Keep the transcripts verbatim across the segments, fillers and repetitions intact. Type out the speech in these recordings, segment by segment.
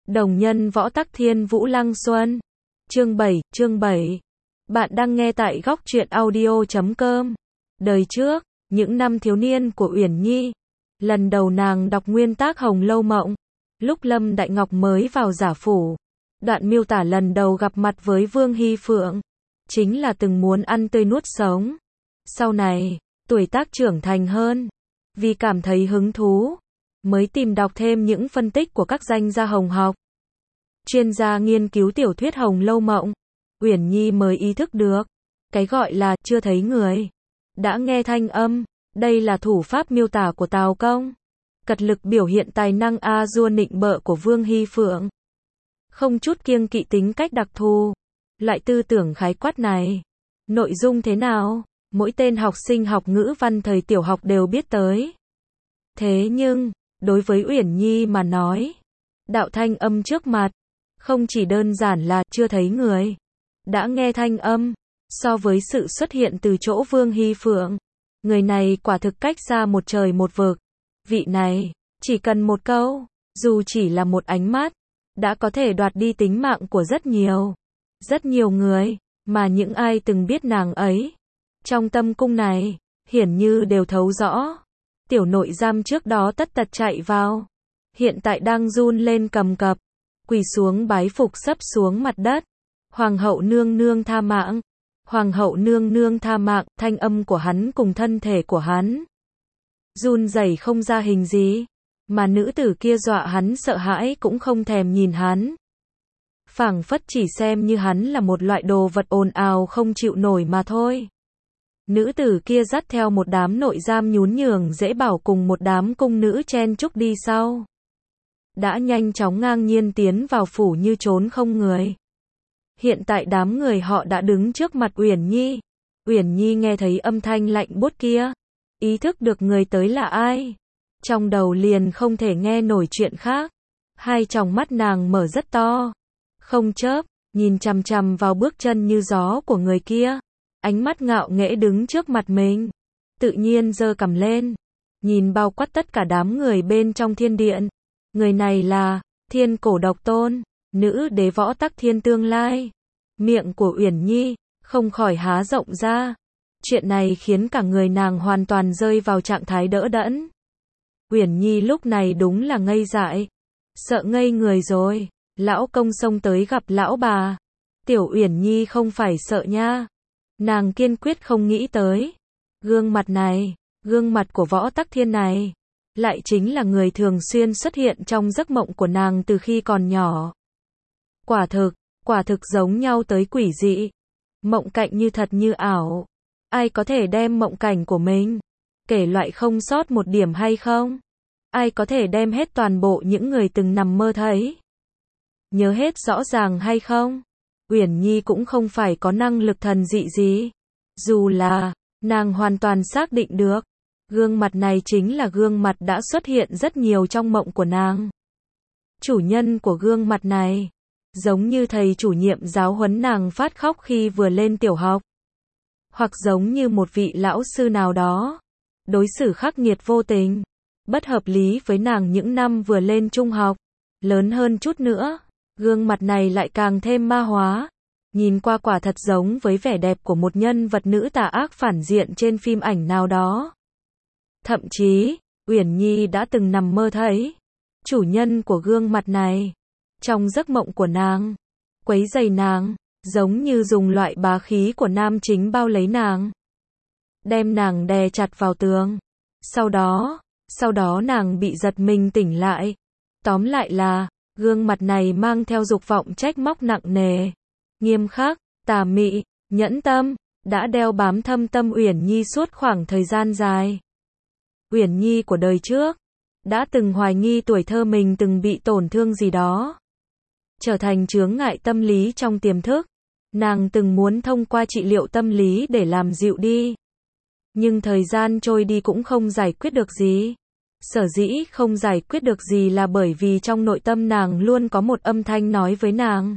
Đồng nhân võ tắc thiên Vũ Lăng Xuân. Chương bảy, chương bảy. Bạn đang nghe tại góc truyện audio chấm com. Đời trước, những năm thiếu niên của Uyển Nhi. Lần đầu nàng đọc nguyên tác Hồng Lâu Mộng. Lúc Lâm Đại Ngọc mới vào giả phủ. Đoạn miêu tả lần đầu gặp mặt với Vương Hy Phượng. Chính là từng muốn ăn tươi nuốt sống. Sau này, tuổi tác trưởng thành hơn. Vì cảm thấy hứng thú. Mới tìm đọc thêm những phân tích của các danh gia hồng học. Chuyên gia nghiên cứu tiểu thuyết Hồng Lâu Mộng. Uyển Nhi mới ý thức được. Cái gọi là chưa thấy người. Đã nghe thanh âm. Đây là thủ pháp miêu tả của Tào Công. Cật lực biểu hiện tài năng a dua nịnh bợ của Vương Hy Phượng. Không chút kiêng kỵ tính cách đặc thù. Loại tư tưởng khái quát này. Nội dung thế nào? Mỗi tên học sinh học ngữ văn thời tiểu học đều biết tới. Thế nhưng, đối với Uyển Nhi mà nói, đạo thanh âm trước mặt, không chỉ đơn giản là chưa thấy người, đã nghe thanh âm, so với sự xuất hiện từ chỗ Vương Hy Phượng, người này quả thực cách xa một trời một vực. Vị này, chỉ cần một câu, dù chỉ là một ánh mắt, đã có thể đoạt đi tính mạng của rất nhiều, rất nhiều người, mà những ai từng biết nàng ấy. Trong tâm cung này, hiển như đều thấu rõ. Tiểu nội giam trước đó tất tật chạy vào. Hiện tại đang run lên cầm cập. Quỳ xuống bái phục sấp xuống mặt đất. Hoàng hậu nương nương tha mạng. Hoàng hậu nương nương tha mạng. Thanh âm của hắn cùng thân thể của hắn. Run rẩy không ra hình gì. Mà nữ tử kia dọa hắn sợ hãi cũng không thèm nhìn hắn. Phảng phất chỉ xem như hắn là một loại đồ vật ồn ào không chịu nổi mà thôi. Nữ tử kia dắt theo một đám nội giam nhún nhường dễ bảo cùng một đám cung nữ chen chúc đi sau. Đã nhanh chóng ngang nhiên tiến vào phủ như trốn không người. Hiện tại đám người họ đã đứng trước mặt Uyển Nhi. Uyển Nhi nghe thấy âm thanh lạnh buốt kia. Ý thức được người tới là ai. Trong đầu liền không thể nghe nổi chuyện khác. Hai tròng mắt nàng mở rất to. Không chớp, nhìn chằm chằm vào bước chân như gió của người kia. Ánh mắt ngạo nghễ đứng trước mặt mình. Tự nhiên giơ cằm lên. Nhìn bao quát tất cả đám người bên trong thiên điện. Người này là Thiên Cổ Độc Tôn, nữ đế võ tắc thiên tương lai. Miệng của Uyển Nhi không khỏi há rộng ra. Chuyện này khiến cả người nàng hoàn toàn rơi vào trạng thái đỡ đẫn. Uyển Nhi lúc này đúng là ngây dại. Sợ ngây người rồi. Lão công xông tới gặp lão bà. Tiểu Uyển Nhi không phải sợ nha. Nàng kiên quyết không nghĩ tới. Gương mặt này, gương mặt của võ tắc thiên này, lại chính là người thường xuyên xuất hiện trong giấc mộng của nàng từ khi còn nhỏ. Quả thực, quả thực giống nhau tới quỷ dị. Mộng cảnh như thật như ảo. Ai có thể đem mộng cảnh của mình kể loại không sót một điểm hay không? Ai có thể đem hết toàn bộ những người từng nằm mơ thấy? Nhớ hết rõ ràng hay không? Uyển Nhi cũng không phải có năng lực thần dị gì. Dù là, nàng hoàn toàn xác định được. Gương mặt này chính là gương mặt đã xuất hiện rất nhiều trong mộng của nàng. Chủ nhân của gương mặt này, giống như thầy chủ nhiệm giáo huấn nàng phát khóc khi vừa lên tiểu học. Hoặc giống như một vị lão sư nào đó, đối xử khắc nghiệt vô tình, bất hợp lý với nàng những năm vừa lên trung học. Lớn hơn chút nữa. Gương mặt này lại càng thêm ma hóa. Nhìn qua quả thật giống với vẻ đẹp của một nhân vật nữ tà ác phản diện trên phim ảnh nào đó. Thậm chí, Uyển Nhi đã từng nằm mơ thấy chủ nhân của gương mặt này trong giấc mộng của nàng, quấy rầy nàng, giống như dùng loại bá khí của nam chính bao lấy nàng, đem nàng đè chặt vào tường. Sau đó, sau đó nàng bị giật mình tỉnh lại. Tóm lại là gương mặt này mang theo dục vọng trách móc nặng nề, nghiêm khắc, tà mị, nhẫn tâm, đã đeo bám thâm tâm Uyển Nhi suốt khoảng thời gian dài. Uyển Nhi của đời trước, đã từng hoài nghi tuổi thơ mình từng bị tổn thương gì đó, trở thành chướng ngại tâm lý trong tiềm thức. Nàng từng muốn thông qua trị liệu tâm lý để làm dịu đi. Nhưng thời gian trôi đi cũng không giải quyết được gì. Sở dĩ không giải quyết được gì là bởi vì trong nội tâm nàng luôn có một âm thanh nói với nàng.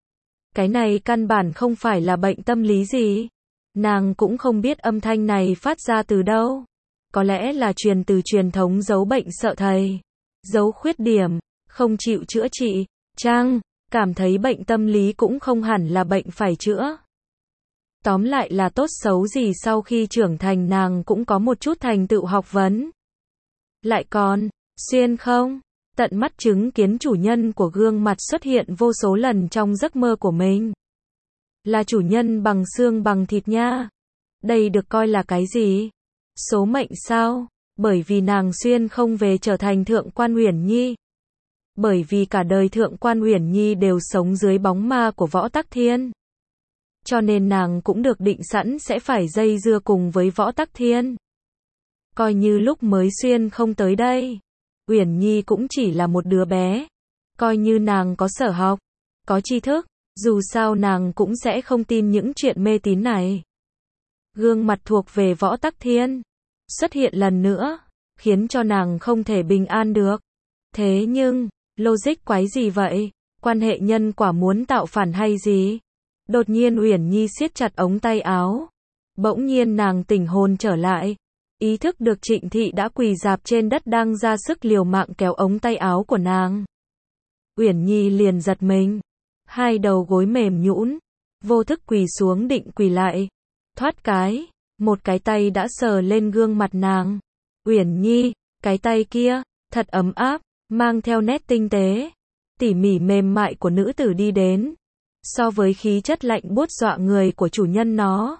Cái này căn bản không phải là bệnh tâm lý gì. Nàng cũng không biết âm thanh này phát ra từ đâu. Có lẽ là truyền từ truyền thống giấu bệnh sợ thầy, giấu khuyết điểm, không chịu chữa trị, chăng? Cảm thấy bệnh tâm lý cũng không hẳn là bệnh phải chữa. Tóm lại là tốt xấu gì sau khi trưởng thành nàng cũng có một chút thành tựu học vấn. Lại còn, xuyên không? Tận mắt chứng kiến chủ nhân của gương mặt xuất hiện vô số lần trong giấc mơ của mình. Là chủ nhân bằng xương bằng thịt nha. Đây được coi là cái gì? Số mệnh sao? Bởi vì nàng xuyên không về trở thành Thượng quan Uyển Nhi. Bởi vì cả đời Thượng quan Uyển Nhi đều sống dưới bóng ma của Võ Tắc Thiên. Cho nên nàng cũng được định sẵn sẽ phải dây dưa cùng với Võ Tắc Thiên. Coi như lúc mới xuyên không tới đây, Uyển Nhi cũng chỉ là một đứa bé. Coi như nàng có sở học, có tri thức, dù sao nàng cũng sẽ không tin những chuyện mê tín này. Gương mặt thuộc về Võ Tắc Thiên xuất hiện lần nữa, khiến cho nàng không thể bình an được. Thế nhưng, logic quái gì vậy? Quan hệ nhân quả muốn tạo phản hay gì? Đột nhiên Uyển Nhi siết chặt ống tay áo. Bỗng nhiên nàng tỉnh hồn trở lại. Ý thức được Trịnh Thị đã quỳ rạp trên đất đang ra sức liều mạng kéo ống tay áo của nàng. Uyển Nhi liền giật mình. Hai đầu gối mềm nhũn, vô thức quỳ xuống định quỳ lại. Thoát cái, một cái tay đã sờ lên gương mặt nàng. Uyển Nhi, cái tay kia, thật ấm áp, mang theo nét tinh tế, tỉ mỉ mềm mại của nữ tử đi đến. So với khí chất lạnh buốt dọa người của chủ nhân nó,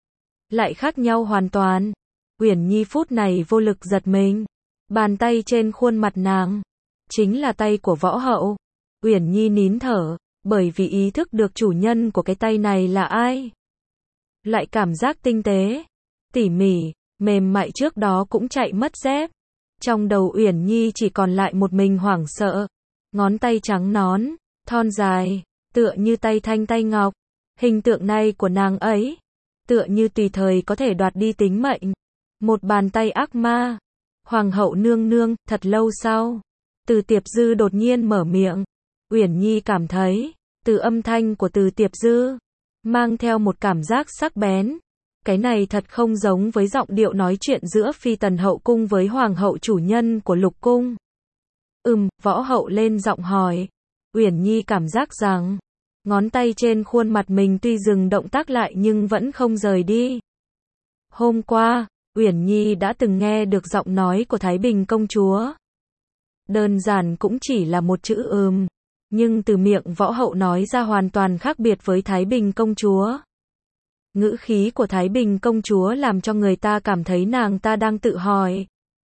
lại khác nhau hoàn toàn. Uyển Nhi phút này vô lực giật mình. Bàn tay trên khuôn mặt nàng, chính là tay của Võ Hậu. Uyển Nhi nín thở, bởi vì ý thức được chủ nhân của cái tay này là ai. Lại cảm giác tinh tế, tỉ mỉ, mềm mại trước đó cũng chạy mất dép. Trong đầu Uyển Nhi chỉ còn lại một mình hoảng sợ. Ngón tay trắng nõn, thon dài, tựa như tay thanh tay ngọc. Hình tượng này của nàng ấy, tựa như tùy thời có thể đoạt đi tính mệnh. Một bàn tay ác ma. Hoàng hậu nương nương. Thật lâu sau, Từ Tiệp Dư đột nhiên mở miệng. Uyển Nhi cảm thấy, từ âm thanh của Từ Tiệp Dư, mang theo một cảm giác sắc bén. Cái này thật không giống với giọng điệu nói chuyện giữa Phi Tần hậu cung với Hoàng hậu chủ nhân của Lục cung. Ừm, Võ Hậu lên giọng hỏi. Uyển Nhi cảm giác rằng, ngón tay trên khuôn mặt mình tuy dừng động tác lại nhưng vẫn không rời đi. Hôm qua, Uyển Nhi đã từng nghe được giọng nói của Thái Bình công chúa. Đơn giản cũng chỉ là một chữ ừm, nhưng từ miệng Võ Hậu nói ra hoàn toàn khác biệt với Thái Bình công chúa. Ngữ khí của Thái Bình công chúa làm cho người ta cảm thấy nàng ta đang tự hỏi.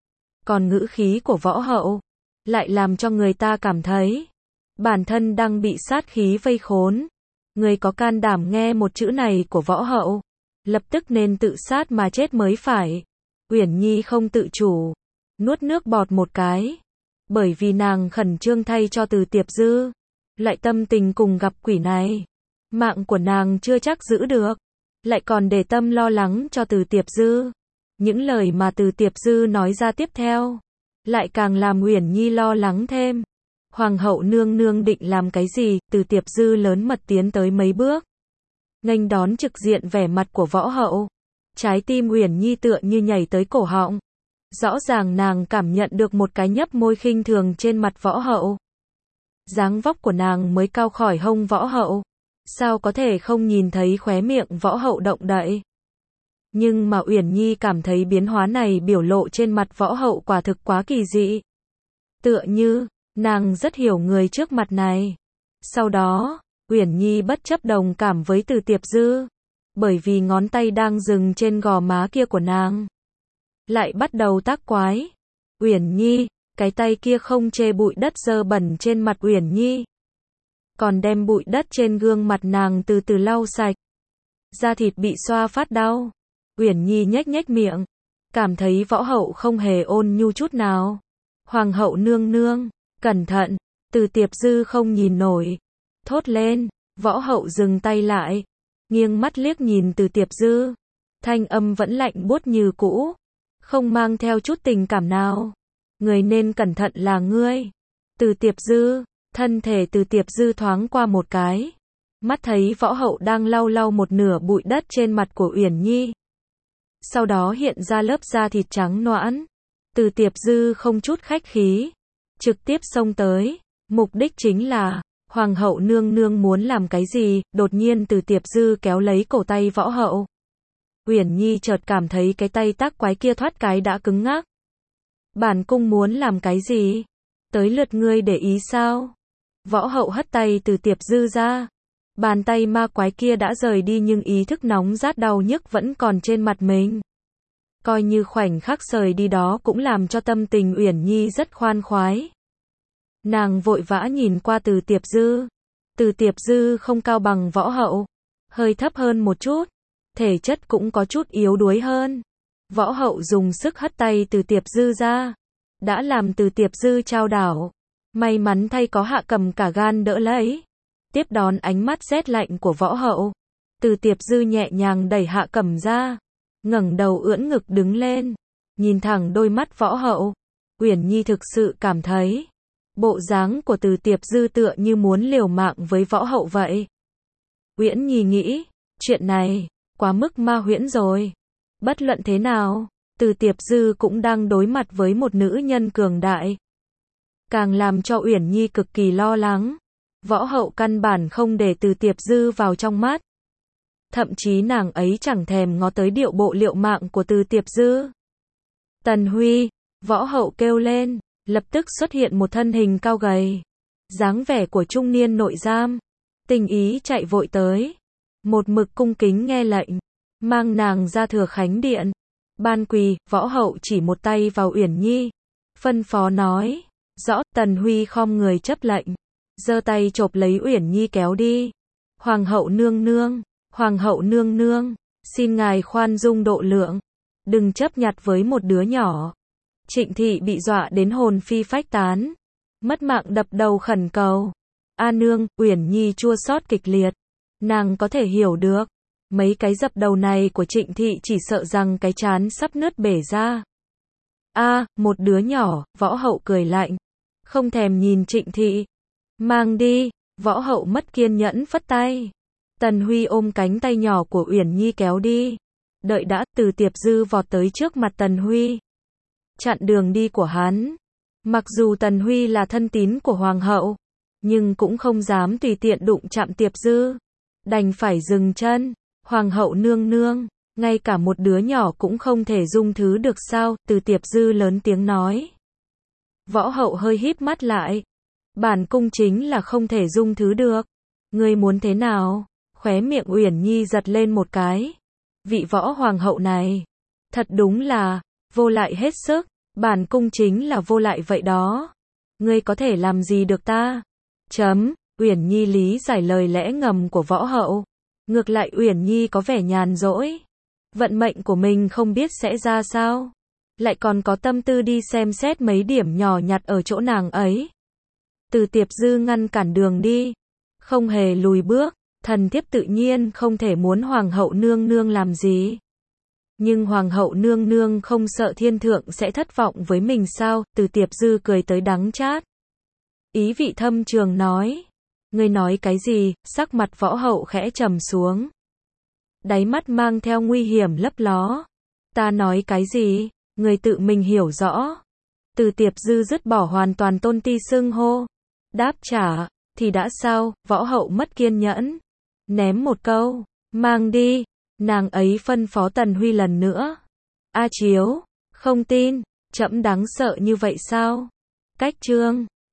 Còn ngữ khí của Võ Hậu lại làm cho người ta cảm thấy bản thân đang bị sát khí vây khốn. Người có can đảm nghe một chữ này của Võ Hậu, lập tức nên tự sát mà chết mới phải. Uyển Nhi không tự chủ, nuốt nước bọt một cái. Bởi vì nàng khẩn trương thay cho Từ Tiệp Dư. Lại tâm tình cùng gặp quỷ này. Mạng của nàng chưa chắc giữ được. Lại còn để tâm lo lắng cho Từ Tiệp Dư. Những lời mà Từ Tiệp Dư nói ra tiếp theo, lại càng làm Uyển Nhi lo lắng thêm. Hoàng hậu nương nương định làm cái gì? Từ Tiệp Dư lớn mật tiến tới mấy bước, nghênh đón trực diện vẻ mặt của Võ Hậu. Trái tim Uyển Nhi tựa như nhảy tới cổ họng. Rõ ràng nàng cảm nhận được một cái nhấp môi khinh thường trên mặt Võ Hậu. Dáng vóc của nàng mới cao khỏi hông Võ Hậu, sao có thể không nhìn thấy khóe miệng Võ Hậu động đậy. Nhưng mà Uyển Nhi cảm thấy biến hóa này biểu lộ trên mặt Võ Hậu quả thực quá kỳ dị. Tựa như, nàng rất hiểu người trước mặt này. Sau đó, Uyển Nhi bất chấp đồng cảm với Từ Tiệp Dư, bởi vì ngón tay đang dừng trên gò má kia của nàng, lại bắt đầu tác quái. Uyển Nhi, cái tay kia không chê bụi đất dơ bẩn trên mặt Uyển Nhi, còn đem bụi đất trên gương mặt nàng từ từ lau sạch. Da thịt bị xoa phát đau. Uyển Nhi nhếch nhếch miệng, cảm thấy Võ Hậu không hề ôn nhu chút nào. Hoàng hậu nương nương, cẩn thận. Từ Tiệp Dư không nhìn nổi, thốt lên. Võ Hậu dừng tay lại, nghiêng mắt liếc nhìn Từ Tiệp Dư. Thanh âm vẫn lạnh buốt như cũ, không mang theo chút tình cảm nào. Người nên cẩn thận là ngươi. Từ Tiệp Dư, thân thể Từ Tiệp Dư thoáng qua một cái, mắt thấy Võ Hậu đang lau lau một nửa bụi đất trên mặt của Uyển Nhi. Sau đó hiện ra lớp da thịt trắng nõn. Từ Tiệp Dư không chút khách khí, trực tiếp xông tới, mục đích chính là Hoàng hậu nương nương muốn làm cái gì? Đột nhiên Từ Tiệp Dư kéo lấy cổ tay võ hậu. Uyển Nhi chợt cảm thấy cái tay tác quái kia thoát cái đã cứng ngắc. Bản cung muốn làm cái gì? Tới lượt ngươi để ý sao? Võ hậu hất tay Từ Tiệp Dư ra. Bàn tay ma quái kia đã rời đi nhưng ý thức nóng rát đau nhức vẫn còn trên mặt mình. Coi như khoảnh khắc rời đi đó cũng làm cho tâm tình Uyển Nhi rất khoan khoái. Nàng vội vã nhìn qua Từ Tiệp Dư. Từ Tiệp Dư không cao bằng võ hậu, hơi thấp hơn một chút, thể chất cũng có chút yếu đuối hơn. Võ hậu dùng sức hất tay Từ Tiệp Dư ra, đã làm Từ Tiệp Dư chao đảo. May mắn thay có Hạ Cầm cả gan đỡ lấy. Tiếp đón ánh mắt rét lạnh của võ hậu, Từ Tiệp Dư nhẹ nhàng đẩy Hạ Cầm ra, ngẩng đầu ưỡn ngực đứng lên, nhìn thẳng đôi mắt võ hậu. Uyển Nhi thực sự cảm thấy bộ dáng của Từ Tiệp Dư tựa như muốn liều mạng với võ hậu vậy. Uyển Nhi nghĩ, chuyện này quá mức ma huyễn rồi. Bất luận thế nào, Từ Tiệp Dư cũng đang đối mặt với một nữ nhân cường đại. Càng làm cho Uyển Nhi cực kỳ lo lắng. Võ hậu căn bản không để Từ Tiệp Dư vào trong mắt. Thậm chí nàng ấy chẳng thèm ngó tới điệu bộ liệu mạng của Từ Tiệp Dư. Tần Huy, võ hậu kêu lên, lập tức xuất hiện một thân hình cao gầy, dáng vẻ của trung niên nội giam. Tình ý chạy vội tới, một mực cung kính nghe lệnh, mang nàng ra Thừa Khánh Điện. Ban quỳ, võ hậu chỉ một tay vào Uyển Nhi, phân phó nói, rõ. Tần Huy khom người chấp lệnh, giơ tay chộp lấy Uyển Nhi kéo đi. Hoàng hậu nương nương, hoàng hậu nương nương, xin ngài khoan dung độ lượng, đừng chấp nhặt với một đứa nhỏ. Trịnh thị bị dọa đến hồn phi phách tán, mất mạng đập đầu khẩn cầu. A nương, Uyển Nhi chua xót kịch liệt. Nàng có thể hiểu được, mấy cái dập đầu này của Trịnh thị chỉ sợ rằng cái trán sắp nứt bể ra. A, một đứa nhỏ, võ hậu cười lạnh, không thèm nhìn Trịnh thị. Mang đi, võ hậu mất kiên nhẫn phất tay. Tần Huy ôm cánh tay nhỏ của Uyển Nhi kéo đi. Đợi đã, Từ Tiệp Dư vọt tới trước mặt Tần Huy, chặn đường đi của hắn. Mặc dù Tần Huy là thân tín của hoàng hậu, nhưng cũng không dám tùy tiện đụng chạm Tiệp Dư, đành phải dừng chân. Hoàng hậu nương nương, ngay cả một đứa nhỏ cũng không thể dung thứ được sao? Từ Tiệp Dư lớn tiếng nói. Võ hậu hơi híp mắt lại. Bản cung chính là không thể dung thứ được. Ngươi muốn thế nào? Khóe miệng Uyển Nhi giật lên một cái. Vị võ hoàng hậu này, thật đúng là vô lại hết sức. Bản cung chính là vô lại vậy đó. Ngươi có thể làm gì được ta? Chấm. Uyển Nhi lý giải lời lẽ ngầm của võ hậu. Ngược lại Uyển Nhi có vẻ nhàn rỗi. Vận mệnh của mình không biết sẽ ra sao. Lại còn có tâm tư đi xem xét mấy điểm nhỏ nhặt ở chỗ nàng ấy. Từ Tiệp Dư ngăn cản đường đi, không hề lùi bước. Thần thiếp tự nhiên không thể muốn hoàng hậu nương nương làm gì. Nhưng hoàng hậu nương nương không sợ thiên thượng sẽ thất vọng với mình sao? Từ Tiệp Dư cười tới đắng chát, ý vị thâm trường nói. Ngươi nói cái gì? Sắc mặt võ hậu khẽ trầm xuống, đáy mắt mang theo nguy hiểm lấp ló. Ta nói cái gì? Ngươi tự mình hiểu rõ. Từ Tiệp Dư dứt bỏ hoàn toàn tôn ti xưng hô, đáp trả. Thì đã sao? Võ hậu mất kiên nhẫn, ném một câu, mang đi. Nàng ấy phân phó Tần Huy lần nữa. A Chiếu, không tin, trẫm đáng sợ như vậy sao? Cách chương